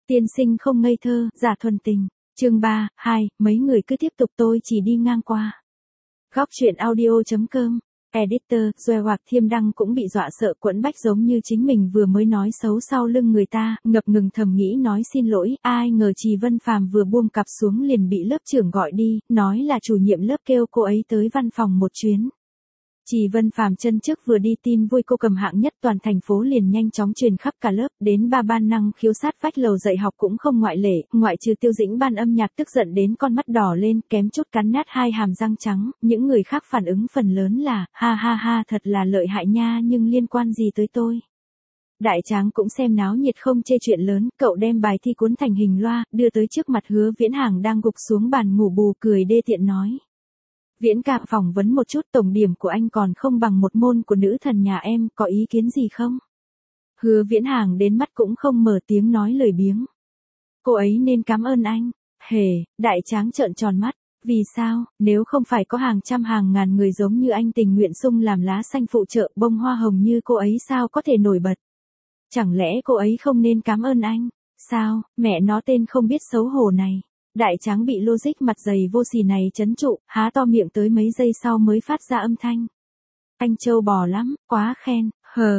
Tiên sinh không ngây thơ, giả thuần tình. Chương 3, 2, mấy người cứ tiếp tục tôi chỉ đi ngang qua. Góc truyện audio.com. Editor, Doe hoặc Thiêm Đăng cũng bị dọa sợ quẫn bách giống như chính mình vừa mới nói xấu sau lưng người ta, ngập ngừng thầm nghĩ nói xin lỗi, ai ngờ Trì Vân Phàm vừa buông cặp xuống liền bị lớp trưởng gọi đi, nói là chủ nhiệm lớp kêu cô ấy tới văn phòng một chuyến. Trì Vân Phàm chân trước vừa đi tin vui cô cầm hạng nhất toàn thành phố liền nhanh chóng truyền khắp cả lớp, đến ba ban năng khiếu sát vách lầu dạy học cũng không ngoại lệ, ngoại trừ Tiêu Dĩnh ban âm nhạc tức giận đến con mắt đỏ lên, kém chút cắn nát hai hàm răng trắng, những người khác phản ứng phần lớn là, ha ha ha thật là lợi hại nha nhưng liên quan gì tới tôi. Đại Tráng cũng xem náo nhiệt không chê chuyện lớn, cậu đem bài thi cuốn thành hình loa, đưa tới trước mặt Hứa Viễn Hàng đang gục xuống bàn ngủ bù cười đê tiện nói. Viễn ca phỏng vấn một chút tổng điểm của anh còn không bằng một môn của nữ thần nhà em, có ý kiến gì không? Hứa Viễn Hàng đến mắt cũng không mở tiếng nói lời biếng. Cô ấy nên cảm ơn anh. Hề, Đại Tráng trợn tròn mắt. Vì sao, nếu không phải có hàng trăm hàng ngàn người giống như anh tình nguyện sung làm lá xanh phụ trợ bông hoa hồng như cô ấy sao có thể nổi bật? Chẳng lẽ cô ấy không nên cảm ơn anh? Sao, mẹ nó tên không biết xấu hổ này. Đại Tráng bị logic mặt dày vô sỉ này trấn trụ, há to miệng tới mấy giây sau mới phát ra âm thanh. Anh trâu bò lắm, quá khen,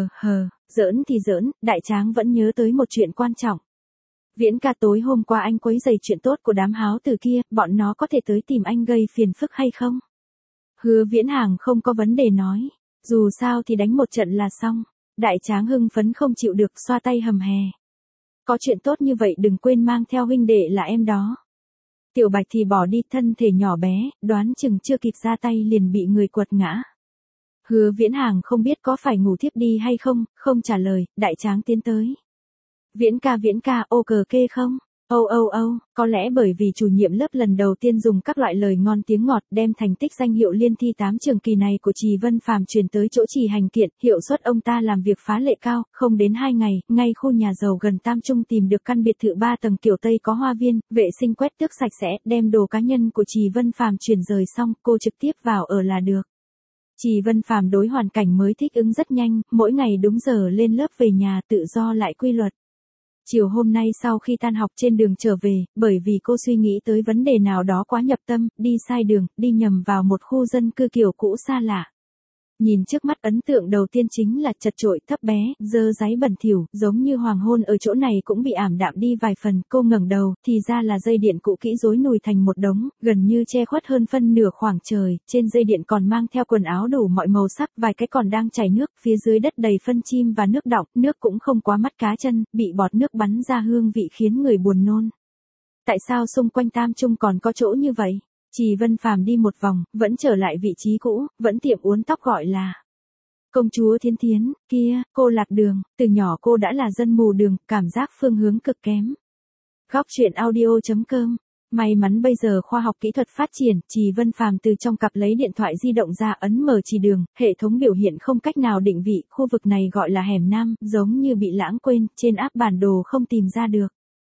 giỡn thì giỡn, Đại Tráng vẫn nhớ tới một chuyện quan trọng. Viễn ca tối hôm qua anh quấy rầy chuyện tốt của đám háo tử kia, bọn nó có thể tới tìm anh gây phiền phức hay không? Hứa Viễn Hàng không có vấn đề nói, dù sao thì đánh một trận là xong. Đại Tráng hưng phấn không chịu được xoa tay hầm hè. Có chuyện tốt như vậy đừng quên mang theo huynh đệ là em đó. Tiểu Bạch thì bỏ đi thân thể nhỏ bé, đoán chừng chưa kịp ra tay liền bị người quật ngã. Hứa Viễn Hàng không biết có phải ngủ thiếp đi hay không, không trả lời, Đại Tráng tiến tới. Viễn ca, ô cờ kê không? Có lẽ bởi vì chủ nhiệm lớp lần đầu tiên dùng các loại lời ngon tiếng ngọt đem thành tích danh hiệu liên thi 8 trường kỳ này của Trì Vân Phàm truyền tới chỗ Trì Hành Kiện, hiệu suất ông ta làm việc phá lệ cao, không đến 2 ngày, ngay khu nhà giàu gần Tam Trung tìm được căn biệt thự 3 tầng kiểu Tây có hoa viên, vệ sinh quét tước sạch sẽ, đem đồ cá nhân của Trì Vân Phàm chuyển rời xong, cô trực tiếp vào ở là được. Trì Vân Phàm đối hoàn cảnh mới thích ứng rất nhanh, mỗi ngày đúng giờ lên lớp về nhà tự do lại quy luật. Chiều hôm nay sau khi tan học trên đường trở về, bởi vì cô suy nghĩ tới vấn đề nào đó quá nhập tâm, đi sai đường, đi nhầm vào một khu dân cư kiểu cũ xa lạ. Nhìn trước mắt ấn tượng đầu tiên chính là chật chội thấp bé, dơ dáy bẩn thỉu, giống như hoàng hôn ở chỗ này cũng bị ảm đạm đi vài phần, cô ngẩng đầu, thì ra là dây điện cũ kỹ rối nùi thành một đống, gần như che khuất hơn phân nửa khoảng trời, trên dây điện còn mang theo quần áo đủ mọi màu sắc, vài cái còn đang chảy nước, phía dưới đất đầy phân chim và nước đọng, nước cũng không quá mắt cá chân, bị bọt nước bắn ra hương vị khiến người buồn nôn. Tại sao xung quanh Tam Trung còn có chỗ như vậy? Trì Vân Phàm đi một vòng, vẫn trở lại vị trí cũ, vẫn tiệm uốn tóc gọi là Công chúa Thiến Thiến, kia, cô lạc đường, từ nhỏ cô đã là dân mù đường, cảm giác phương hướng cực kém. Góc truyện audio.com. May mắn bây giờ khoa học kỹ thuật phát triển, Trì Vân Phàm từ trong cặp lấy điện thoại di động ra ấn mở chỉ đường, hệ thống biểu hiện không cách nào định vị, khu vực này gọi là hẻm Nam, giống như bị lãng quên, trên áp bản đồ không tìm ra được.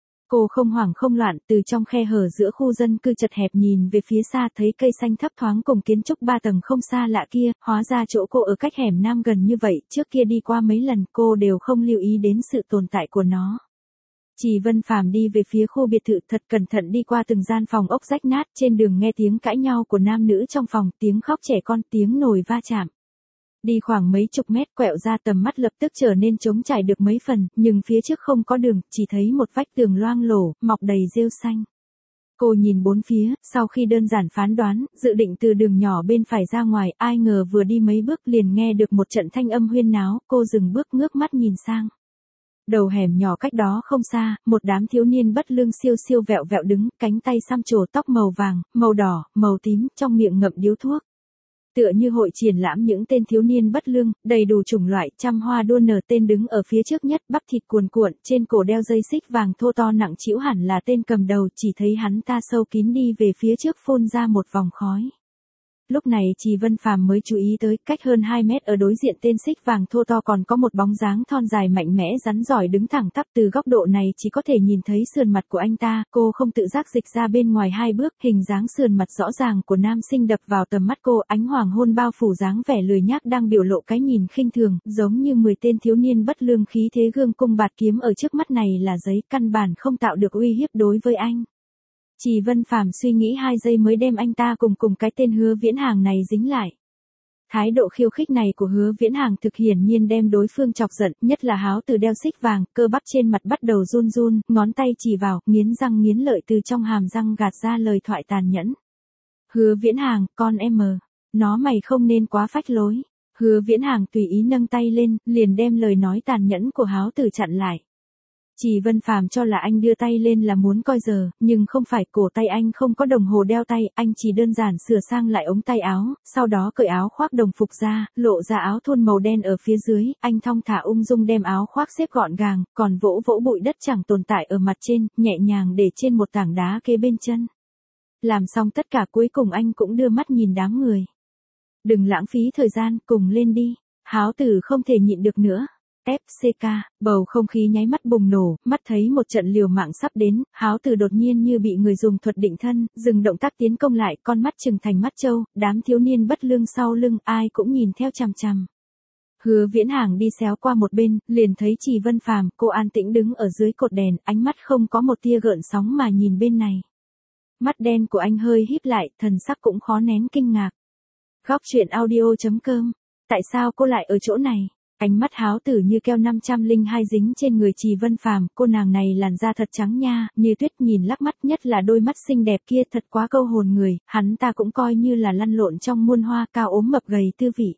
Cô không hoảng không loạn, từ trong khe hở giữa khu dân cư chật hẹp nhìn về phía xa thấy cây xanh thấp thoáng cùng kiến trúc 3 tầng không xa lạ kia, hóa ra chỗ cô ở cách hẻm Nam gần như vậy, trước kia đi qua mấy lần cô đều không lưu ý đến sự tồn tại của nó. Trì Vân Phàm đi về phía khu biệt thự thật cẩn thận đi qua từng gian phòng ốc rách nát, trên đường nghe tiếng cãi nhau của nam nữ trong phòng, tiếng khóc trẻ con, tiếng nồi va chạm. Đi khoảng mấy chục mét quẹo ra tầm mắt lập tức trở nên trống trải được mấy phần, nhưng phía trước không có đường, chỉ thấy một vách tường loang lổ, mọc đầy rêu xanh. Cô nhìn bốn phía, sau khi đơn giản phán đoán, dự định từ đường nhỏ bên phải ra ngoài, ai ngờ vừa đi mấy bước liền nghe được một trận thanh âm huyên náo, cô dừng bước ngước mắt nhìn sang. Đầu hẻm nhỏ cách đó không xa, một đám thiếu niên bất lương siêu siêu vẹo vẹo đứng, cánh tay xăm trổ tóc màu vàng, màu đỏ, màu tím, trong miệng ngậm điếu thuốc. Tựa như hội triển lãm những tên thiếu niên bất lương, đầy đủ chủng loại, trăm hoa đua nở, tên đứng ở phía trước nhất, bắp thịt cuồn cuộn, trên cổ đeo dây xích vàng thô to nặng trĩu hẳn là tên cầm đầu, chỉ thấy hắn ta sâu kín đi về phía trước phun ra một vòng khói. Lúc này Trì Vân Phàm mới chú ý tới, cách hơn 2 mét ở đối diện tên xích vàng thô to còn có một bóng dáng thon dài mạnh mẽ rắn giỏi đứng thẳng tắp, từ góc độ này chỉ có thể nhìn thấy sườn mặt của anh ta, cô không tự giác dịch ra bên ngoài 2 bước, hình dáng sườn mặt rõ ràng của nam sinh đập vào tầm mắt cô, ánh hoàng hôn bao phủ dáng vẻ lười nhác đang biểu lộ cái nhìn khinh thường, giống như 10 tên thiếu niên bất lương khí thế gương cung bạt kiếm ở trước mắt này là giấy, căn bản không tạo được uy hiếp đối với anh. Trì Vân Phàm suy nghĩ 2 giây mới đem anh ta cùng cái tên Hứa Viễn Hàng này dính lại. Thái độ khiêu khích này của Hứa Viễn Hàng thực hiển nhiên đem đối phương chọc giận, nhất là Háo Từ đeo xích vàng, cơ bắp trên mặt bắt đầu run run, ngón tay chỉ vào, nghiến răng nghiến lợi từ trong hàm răng gạt ra lời thoại tàn nhẫn. Hứa Viễn Hàng, con em mờ, nó mày không nên quá phách lối. Hứa Viễn Hàng tùy ý nâng tay lên, liền đem lời nói tàn nhẫn của Háo Từ chặn lại. Trì Vân Phàm cho là anh đưa tay lên là muốn coi giờ, nhưng không phải, cổ tay anh không có đồng hồ đeo tay, anh chỉ đơn giản sửa sang lại ống tay áo, sau đó cởi áo khoác đồng phục ra, lộ ra áo thun màu đen ở phía dưới, anh thong thả ung dung đem áo khoác xếp gọn gàng, còn vỗ vỗ bụi đất chẳng tồn tại ở mặt trên, nhẹ nhàng để trên một tảng đá kế bên chân. Làm xong tất cả cuối cùng anh cũng đưa mắt nhìn đám người. Đừng lãng phí thời gian, cùng lên đi. Háo Tử không thể nhịn được nữa. FCK, bầu không khí nháy mắt bùng nổ, mắt thấy một trận liều mạng sắp đến, Háo Tử đột nhiên như bị người dùng thuật định thân, dừng động tác tiến công lại, con mắt trừng thành mắt trâu, đám thiếu niên bất lương sau lưng, ai cũng nhìn theo chằm chằm. Hứa Viễn Hàng đi xéo qua một bên, liền thấy Trì Vân Phàm, cô an tĩnh đứng ở dưới cột đèn, ánh mắt không có một tia gợn sóng mà nhìn bên này. Mắt đen của anh hơi híp lại, thần sắc cũng khó nén kinh ngạc. Góc truyện audio.com, tại sao cô lại ở chỗ này? Ánh mắt Háo Tử như keo 502 dính trên người Trì Vân Phàm, cô nàng này làn da thật trắng nha, như tuyết, nhìn lắc mắt, nhất là đôi mắt xinh đẹp kia thật quá câu hồn người, hắn ta cũng coi như là lăn lộn trong muôn hoa, cao ốm mập gầy tư vị.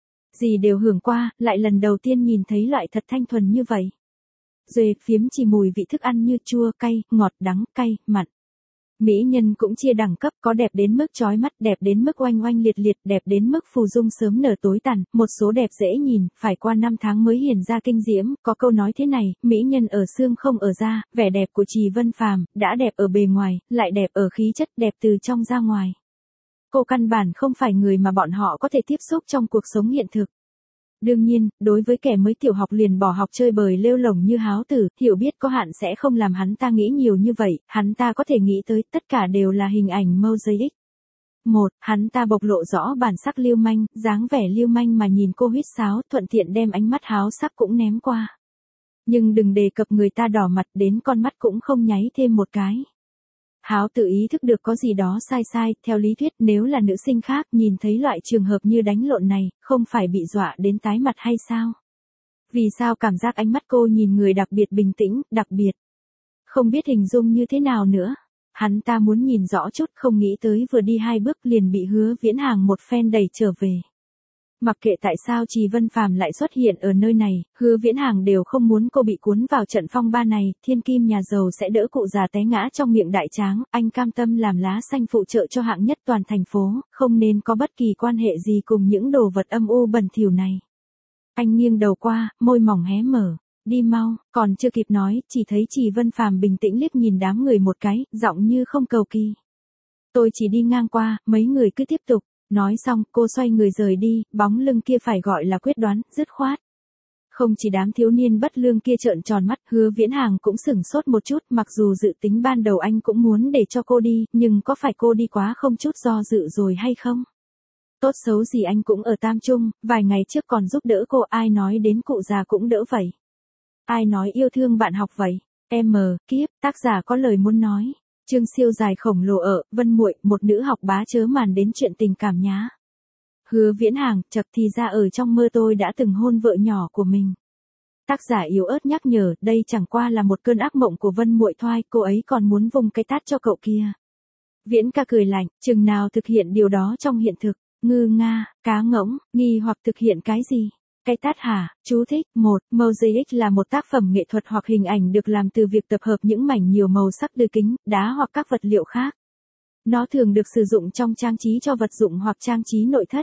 Gì đều hưởng qua, lại lần đầu tiên nhìn thấy loại thật thanh thuần như vậy. Rồi phiếm chỉ mùi vị thức ăn như chua, cay, ngọt, đắng, cay, mặn. Mỹ nhân cũng chia đẳng cấp, có đẹp đến mức chói mắt, đẹp đến mức oanh oanh liệt liệt, đẹp đến mức phù dung sớm nở tối tàn, một số đẹp dễ nhìn, phải qua 5 tháng mới hiển ra kinh diễm, có câu nói thế này, mỹ nhân ở xương không ở da, vẻ đẹp của Trì Vân Phàm đã đẹp ở bề ngoài, lại đẹp ở khí chất, đẹp từ trong ra ngoài. Cô căn bản không phải người mà bọn họ có thể tiếp xúc trong cuộc sống hiện thực. Đương nhiên, đối với kẻ mới tiểu học liền bỏ học chơi bời lêu lổng như Háo Tử, hiểu biết có hạn sẽ không làm hắn ta nghĩ nhiều như vậy, hắn ta có thể nghĩ tới tất cả đều là hình ảnh mosaic. Hắn ta bộc lộ rõ bản sắc lưu manh, dáng vẻ lưu manh mà nhìn cô huýt sáo, thuận tiện đem ánh mắt háo sắc cũng ném qua. Nhưng đừng đề cập người ta đỏ mặt đến con mắt cũng không nháy thêm một cái. Háo Tử ý thức được có gì đó sai, theo lý thuyết nếu là nữ sinh khác nhìn thấy loại trường hợp như đánh lộn này, không phải bị dọa đến tái mặt hay sao? Vì sao cảm giác ánh mắt cô nhìn người đặc biệt bình tĩnh, đặc biệt? Không biết hình dung như thế nào nữa. Hắn ta muốn nhìn rõ chút, không nghĩ tới vừa đi 2 bước liền bị Hứa Viễn Hàng một phen đẩy trở về. Mặc kệ tại sao Trì Vân Phàm lại xuất hiện ở nơi này, Hứa Viễn Hàng đều không muốn cô bị cuốn vào trận phong ba này, thiên kim nhà giàu sẽ đỡ cụ già té ngã trong miệng đại tráng, anh cam tâm làm lá xanh phụ trợ cho hạng nhất toàn thành phố, không nên có bất kỳ quan hệ gì cùng những đồ vật âm u bẩn thỉu này. Anh nghiêng đầu qua, môi mỏng hé mở, đi mau, còn chưa kịp nói, chỉ thấy Trì Vân Phàm bình tĩnh liếc nhìn đám người một cái, giọng như không cầu kỳ. Tôi chỉ đi ngang qua, mấy người cứ tiếp tục. Nói xong, cô xoay người rời đi, bóng lưng kia phải gọi là quyết đoán, dứt khoát. Không chỉ đám thiếu niên bất lương kia trợn tròn mắt, Hứa Viễn Hàng cũng sửng sốt một chút, mặc dù dự tính ban đầu anh cũng muốn để cho cô đi, nhưng có phải cô đi quá không chút do dự rồi hay không? Tốt xấu gì anh cũng ở Tam Trung, vài ngày trước còn giúp đỡ cô, ai nói đến cụ già cũng đỡ vậy. Ai nói yêu thương bạn học vậy? Kiếp, tác giả có lời muốn nói. Chương siêu dài khổng lồ ở, Vân Muội, một nữ học bá chớ màn đến chuyện tình cảm nhá. Hứa Viễn Hàng, chật thì ra ở trong mơ tôi đã từng hôn vợ nhỏ của mình. Tác giả yếu ớt nhắc nhở, đây chẳng qua là một cơn ác mộng của Vân Muội thoai, cô ấy còn muốn vùng cái tát cho cậu kia. Viễn ca cười lạnh, chừng nào thực hiện điều đó trong hiện thực, ngư nga, cá ngỗng, nghi hoặc thực hiện cái gì? Cái tát hả? Chú thích. 1. Mosaic là một tác phẩm nghệ thuật hoặc hình ảnh được làm từ việc tập hợp những mảnh nhiều màu sắc từ kính, đá hoặc các vật liệu khác. Nó thường được sử dụng trong trang trí cho vật dụng hoặc trang trí nội thất.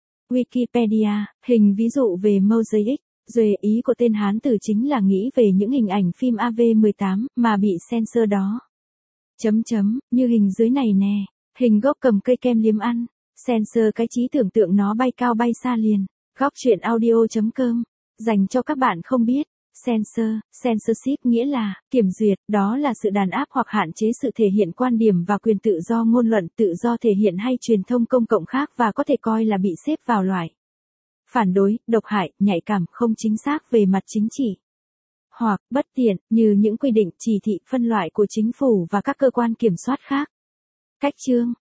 Wikipedia, hình ví dụ về mosaic. Duệ ý của tên Hán từ chính là nghĩ về những hình ảnh phim AV18 mà bị censor đó. Như hình dưới này nè. Hình gốc cầm cây kem liếm ăn. Censor cái trí tưởng tượng nó bay cao bay xa liền. Góc truyện audio.com. Dành cho các bạn không biết, censorship nghĩa là kiểm duyệt, đó là sự đàn áp hoặc hạn chế sự thể hiện quan điểm và quyền tự do ngôn luận, tự do thể hiện hay truyền thông công cộng khác và có thể coi là bị xếp vào loại phản đối, độc hại, nhạy cảm, không chính xác về mặt chính trị, hoặc bất tiện, như những quy định, chỉ thị, phân loại của chính phủ và các cơ quan kiểm soát khác. Cách chương